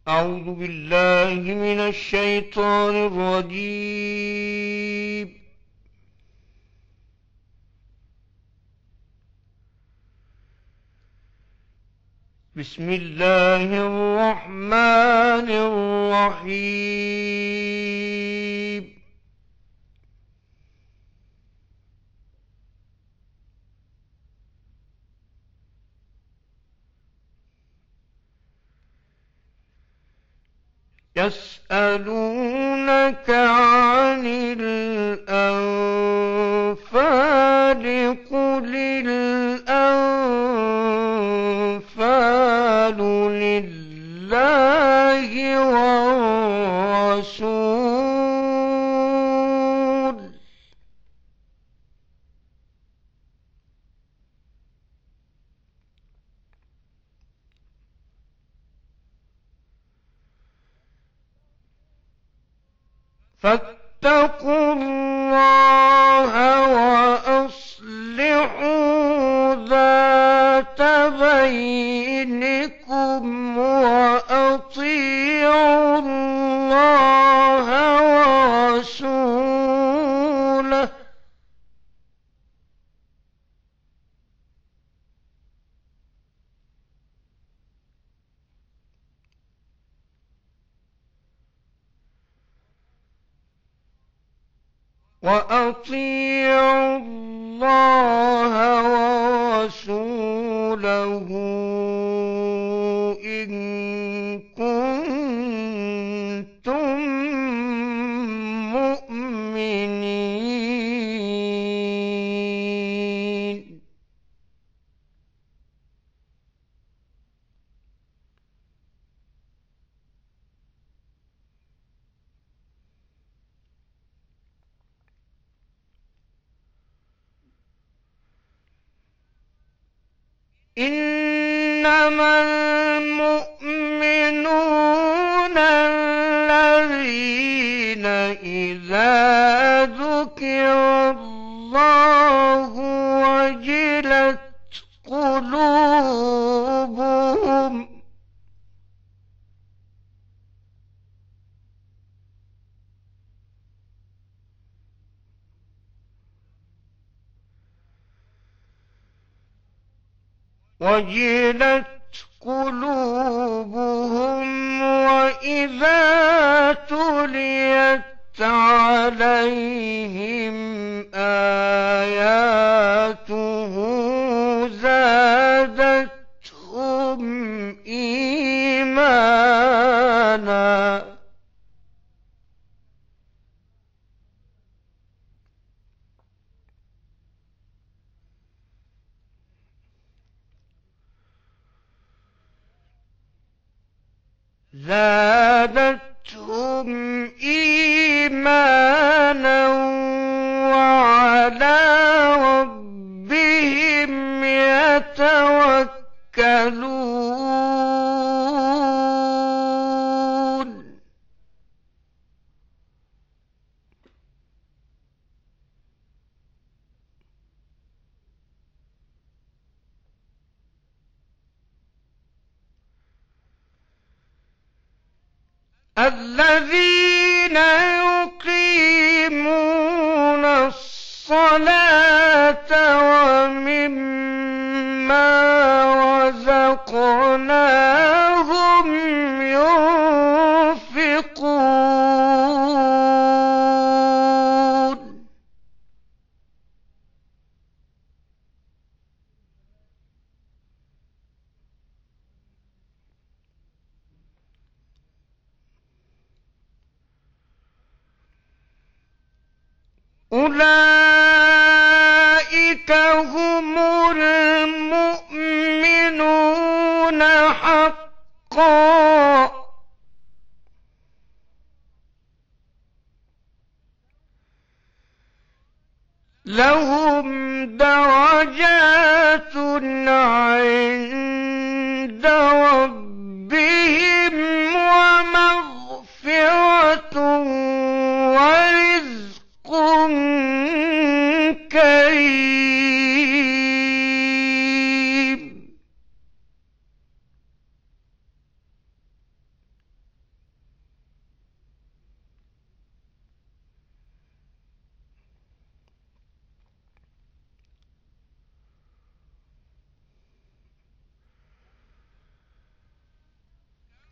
أعوذ بالله من الشيطان الرجيم. بسم الله الرحمن الرحيم. يسألونك عن الأنفال قل الأنفال لله والرسول فاتقوا الله وأصلحوا ذات بينكم وأطيعوا الله ورسوله وأطيعوا الله ورسوله إن كنتم مؤمنين. إنما المؤمنون الذين إذا ذكر الله وجلت قلوبهم وإذا تليت عليهم آياته زادتهم إيمانا. وعلى ربهم يتوكلون. الذين يقيمون الصلاة ومما رزقناهم ينفقون. أولئك هم المؤمنون حقا لهم درجات عند ربهم ومغفرة ورزق كريم.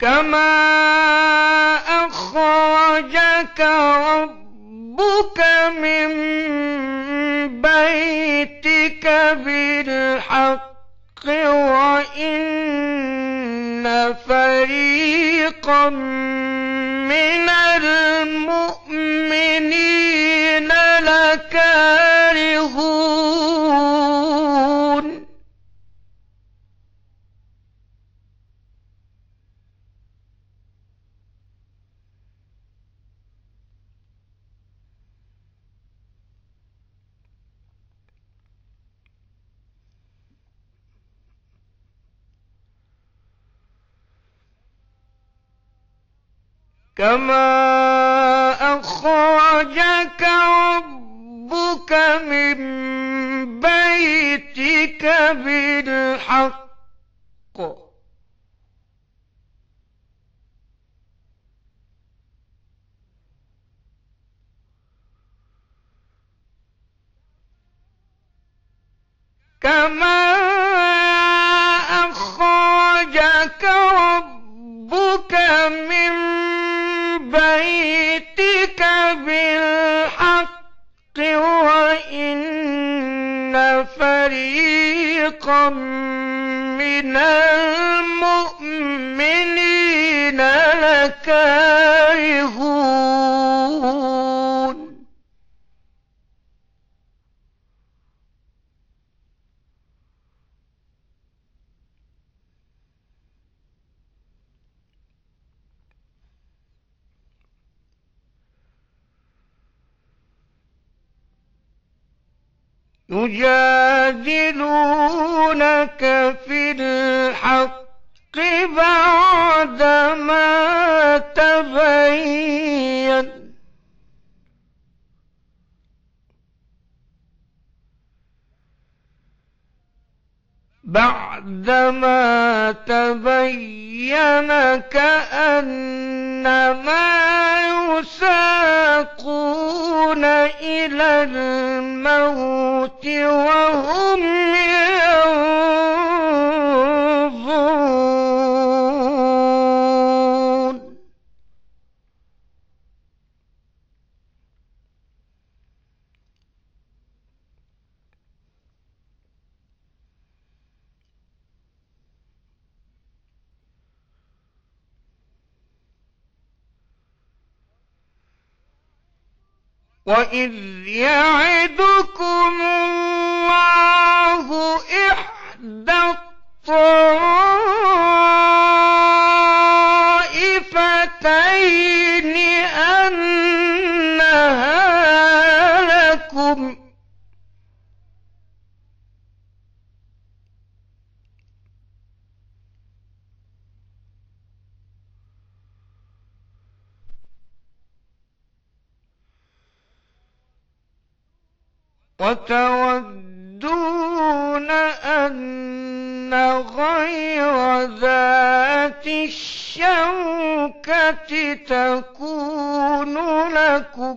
كما أخرجك ربك من بيتك بالحق وإن فريقا من المؤمنين لكارهون كما أخرجك ربك من بيتك بالحق كما أخرجك ربك من بيتك بالحق وإن فريقا من المؤمنين لكارهون يجادلونك في الحق بعدما تبين كأنما يساقون إلى الموت وهم ينظرون وإذ يعدكم الله إحدى الطائفتين أنها لكم وتودون أن غير ذات الشوكة تكون لكم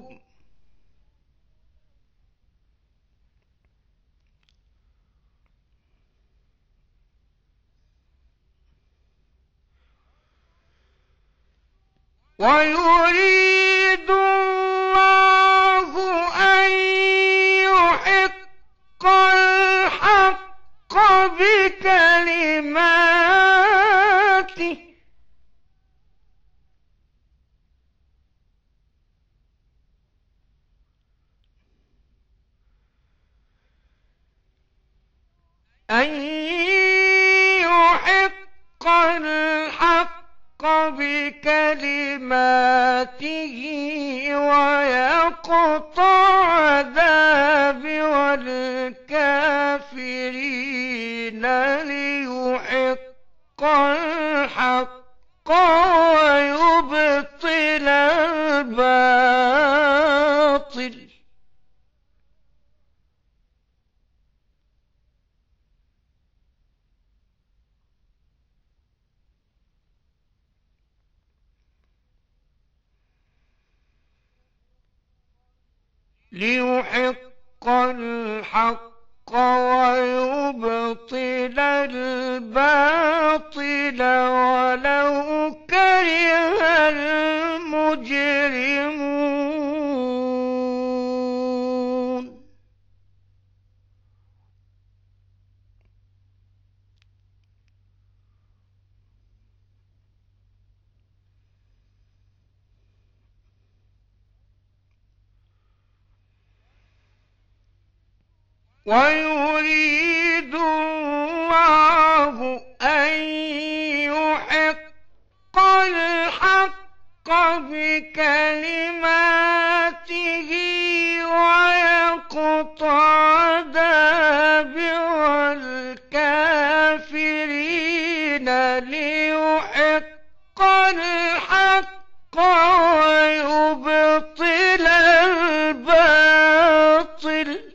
ويريد الله أن يحق الحق بكلماته أن يحق الحق بكلماته ويقطع دابر الكافرين ليحق الحق ويبطل الباطل ليحق الحق ويبطل الباطل ولو كان ويريد الله أن يحق الحق بكلماته ويقطع دابر الكافرين ليحق الحق ويبطل الباطل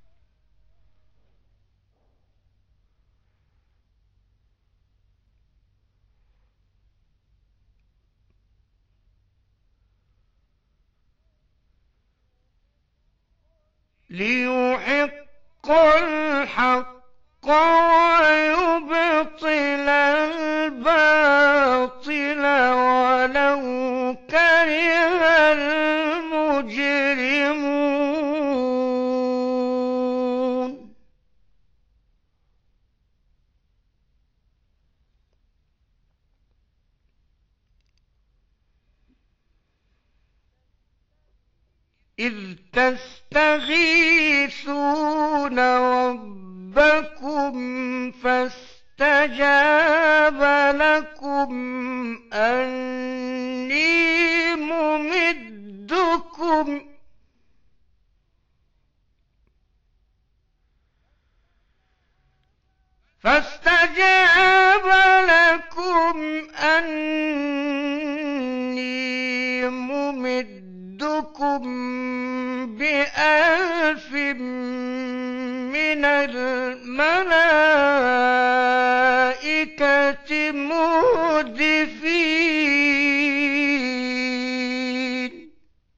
ليحق الحق ويبطل الباطل ولو كره المجرمون إذ تستغيثون ربكم فاستجاب لكم أني ممدكم بألف من الملائكة مردفين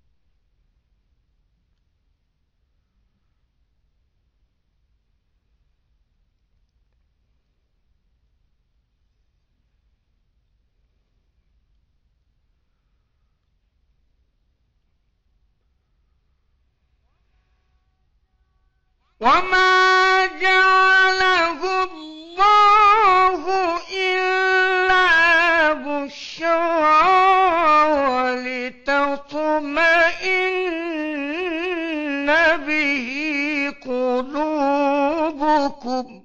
وما جعله الله إلا بشرى ولتطمئن به قلوبكم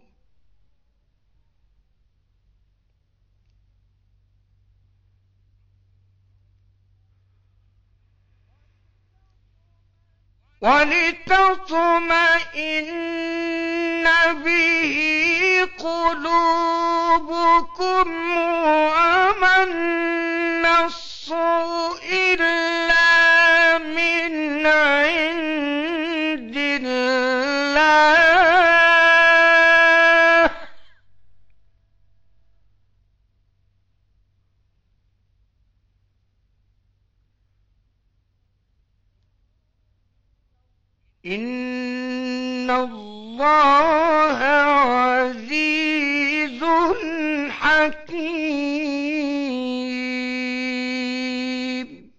وما النصر إلا من عند الله إن الله عزيز حكيم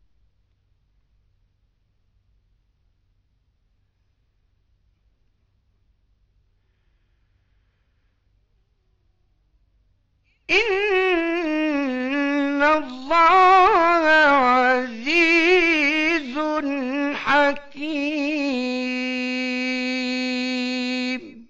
إن الله عزيز حكيم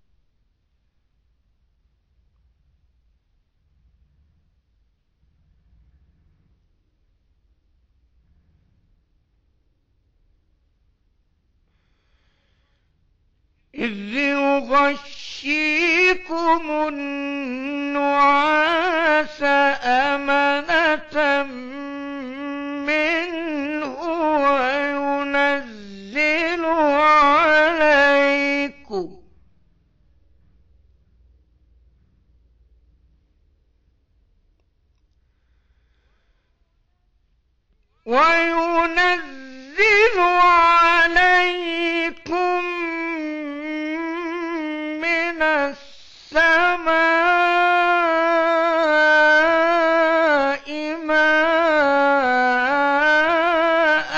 إذ يغشيكم النعاس أمنة منه وينزل عليكم من السماء ماء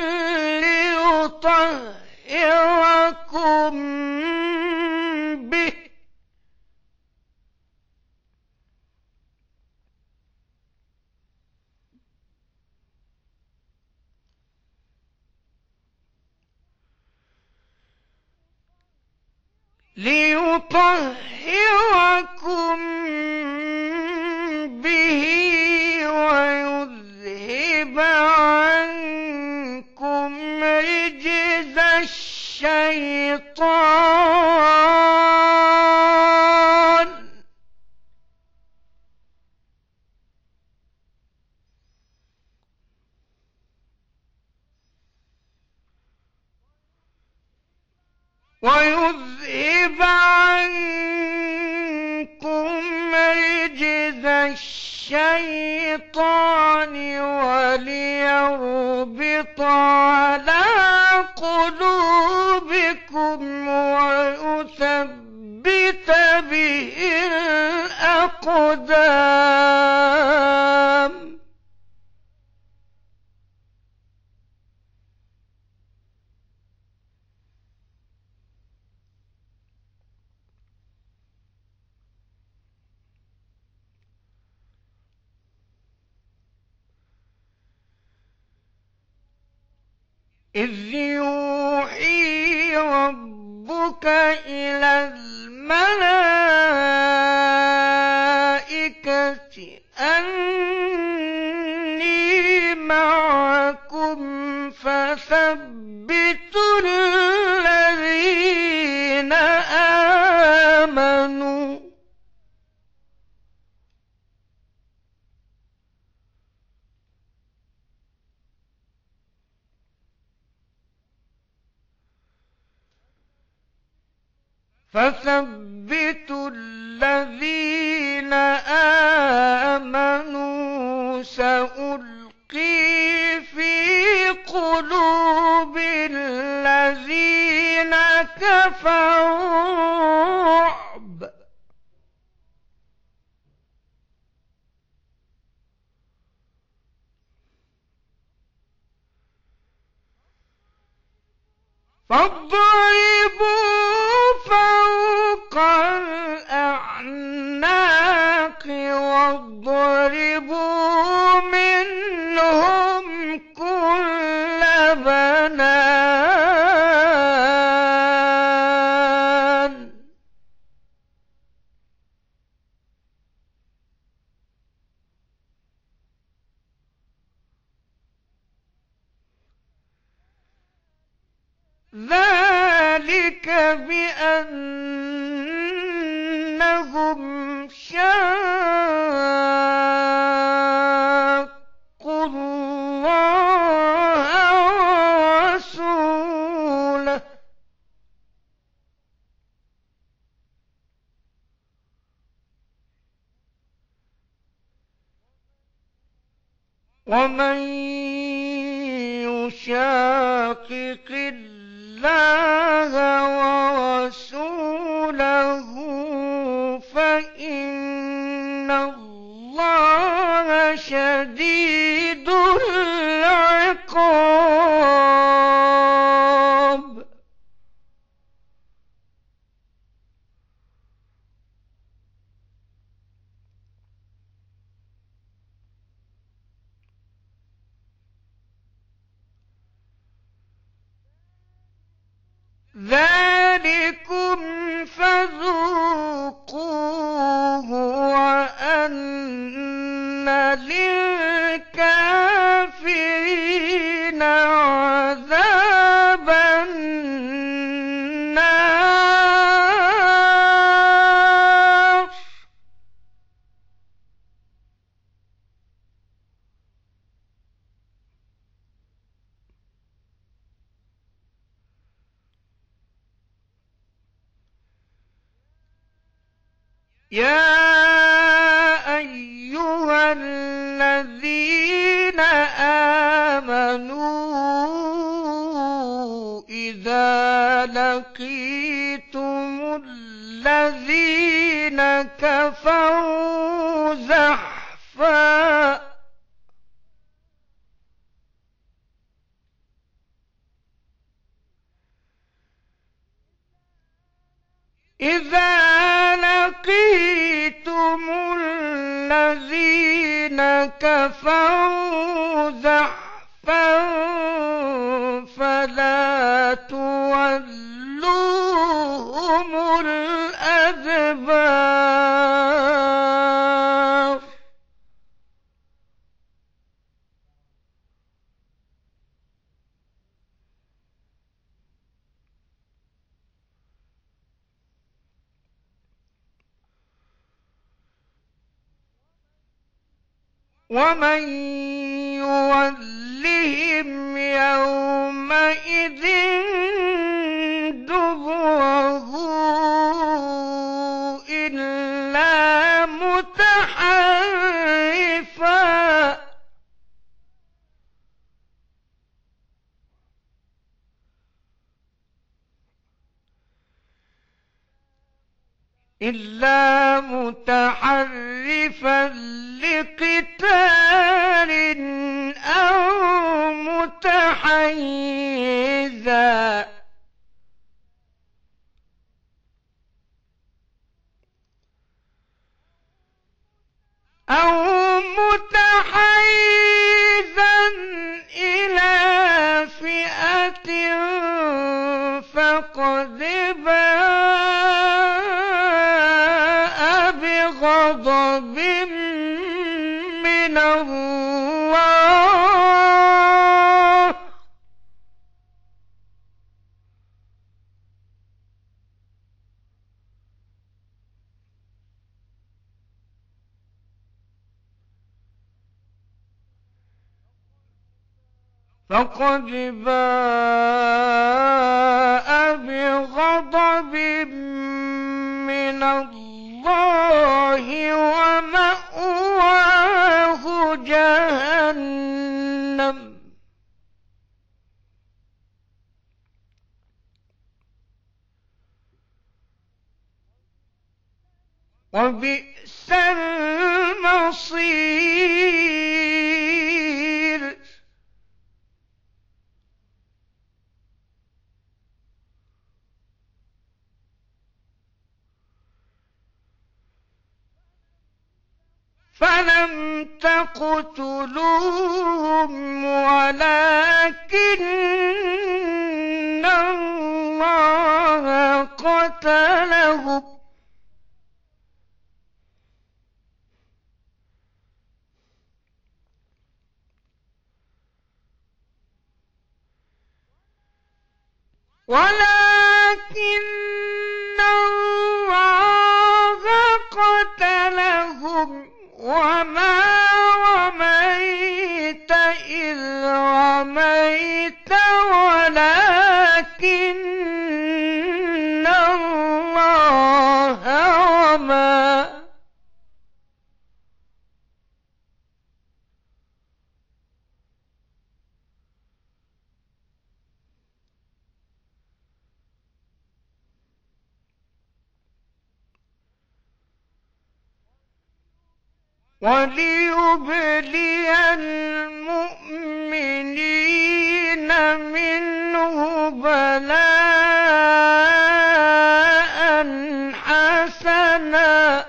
ليطهركم به ليطهركم به ويذهب عنكم رجز الشيطان وليربط على قلوبكم ويثبت به الأقدام. إذ يوحي ربك إلى الملائكة أني معكم فثبتوا الذين آمنوا سألقي في قلوب الذين كفروا الرعب فاضربوا فوق الأعناق واضربوا منهم كل بنان. ذلك بأنهم شاقوا الله ورسوله ومن يشاقق الله ورسوله فإن الله شديد العقاب. ذلكم فذوقوه وأن للكافرين عذاب النار. يا أيها الذين آمنوا إذا لقيتم الذين كفروا زحفا فلا تولوهم الأدبار ومن يولهم يومئذ دبره إلا متحرفا لقتال أو متحيزا إلى فئة فقد باء بغضب من الله فقد باء بغضب من الله ومأواه جهنم وبئس المصير فلم تقتلوهم ولكن الله قتلهم وما رميت إذ رميت ولكن الله رمى وليبلي المؤمنين منه بلاء حسنا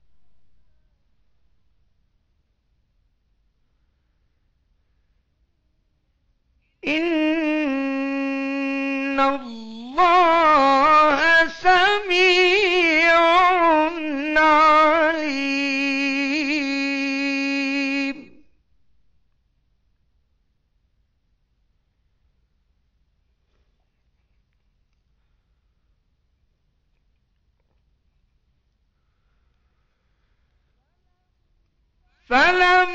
إن الله سميع عليم فلم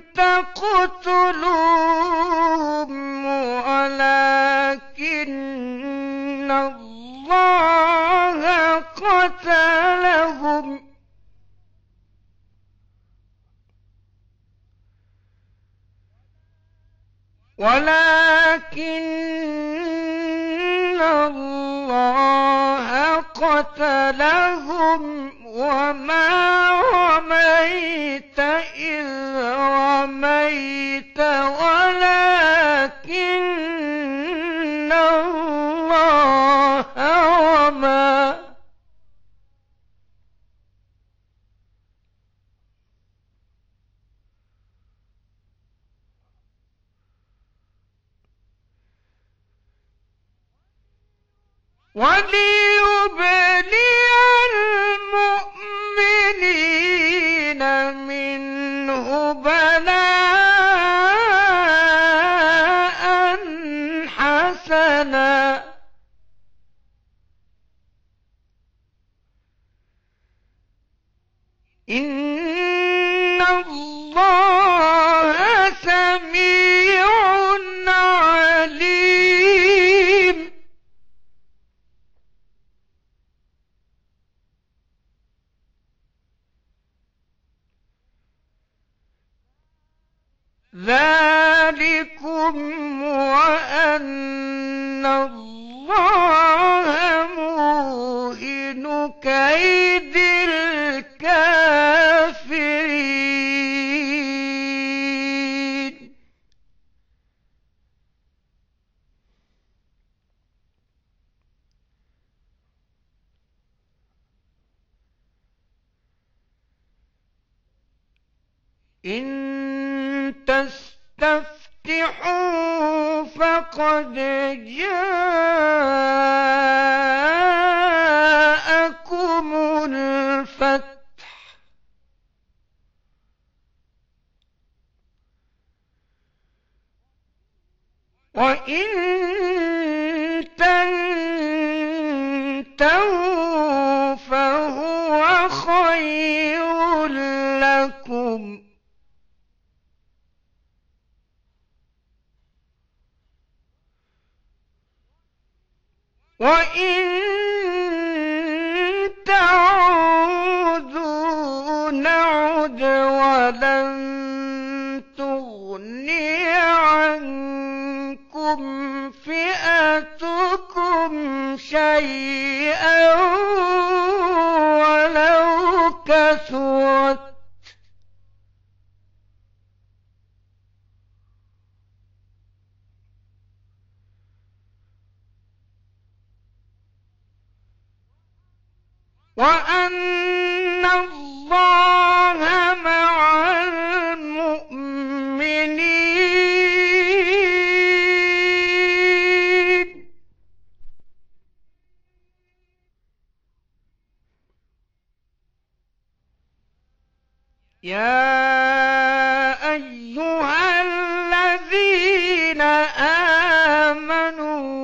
تقتلوهم ولكن الله قتلهم وما رميت إذ رميت ولكن الله رمى وليبلي ثناء حسنا إن الله سميع عليم ذلكم وأن الله موهن كيد الكافرين إن تستفتحوا فقد جاءكم الفتح وإن تنتهوا فهو خير لكم وإن تعودوا نعد ولن تغني عنكم فئتكم شيئا ولو كثرت وأن الله مع المؤمنين يا أيها الذين آمنوا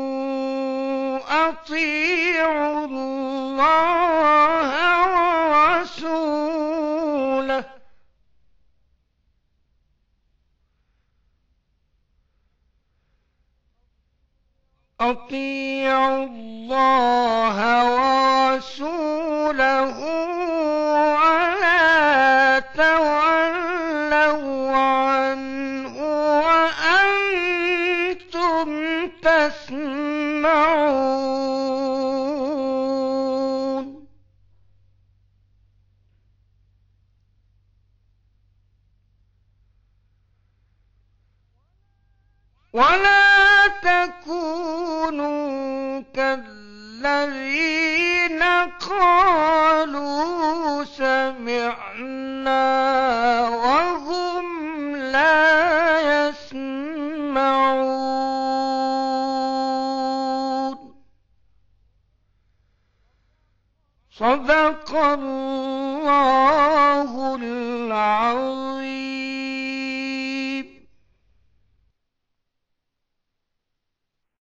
أطيعوا الله ورسوله أطيعوا الله ورسوله ولا تولوا عنه وأنتم تسمعون ولا تكونوا كالذين قالوا سمعنا وهم لا يسمعون صدق الله العظيم.